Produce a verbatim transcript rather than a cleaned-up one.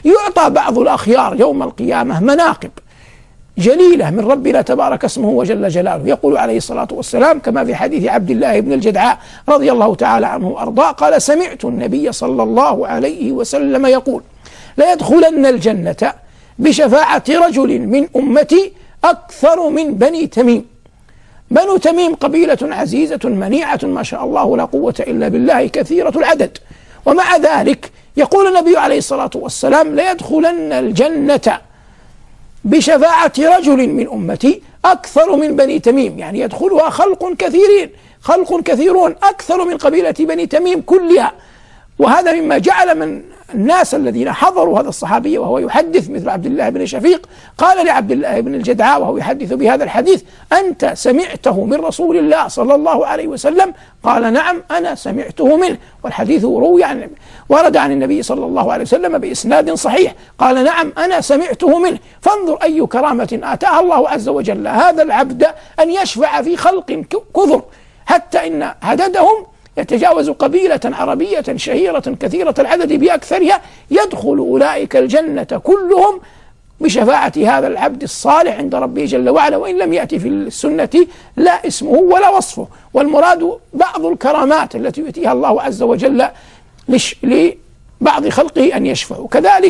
يعطى بعض الأخيار يوم القيامة مناقب جليلة من ربنا تبارك اسمه وجل جلاله. يقول عليه الصلاة والسلام كما في حديث عبد الله بن الجدعاء رضي الله تعالى عنه وأرضاه قال: سمعت النبي صلى الله عليه وسلم يقول: ليدخلن الجنة بشفاعة رجل من أمتي أكثر من بني تميم. بنو تميم قبيلة عزيزة منيعة ما شاء الله لا قوة إلا بالله كثيرة العدد، ومع ذلك يقول النبي عليه الصلاة والسلام: ليدخلن الجنة بشفاعة رجل من أمتي أكثر من بني تميم، يعني يدخلها خلق كثيرين خلق كثيرون أكثر من قبيلة بني تميم كلها. وهذا مما جعل من الناس الذين حضروا هذا الصحابي وهو يحدث مثل عبد الله بن شفيق قال لعبد الله بن الجدعاء وهو يحدث بهذا الحديث: أنت سمعته من رسول الله صلى الله عليه وسلم؟ قال: نعم أنا سمعته منه. والحديث روي عن ورد عن النبي صلى الله عليه وسلم بإسناد صحيح. قال: نعم أنا سمعته منه. فانظر أي كرامة آتاها الله عز وجل هذا العبد أن يشفع في خلق كثر، حتى إن عددهم يتجاوز قبيلة عربية شهيرة كثيرة العدد بأكثرها، يدخل أولئك الجنة كلهم بشفاعة هذا العبد الصالح عند ربه جل وعلا، وإن لم يأتي في السنة لا اسمه ولا وصفه. والمراد بعض الكرامات التي يؤتيها الله عز وجل لبعض خلقه أن يشفعوا. كذلك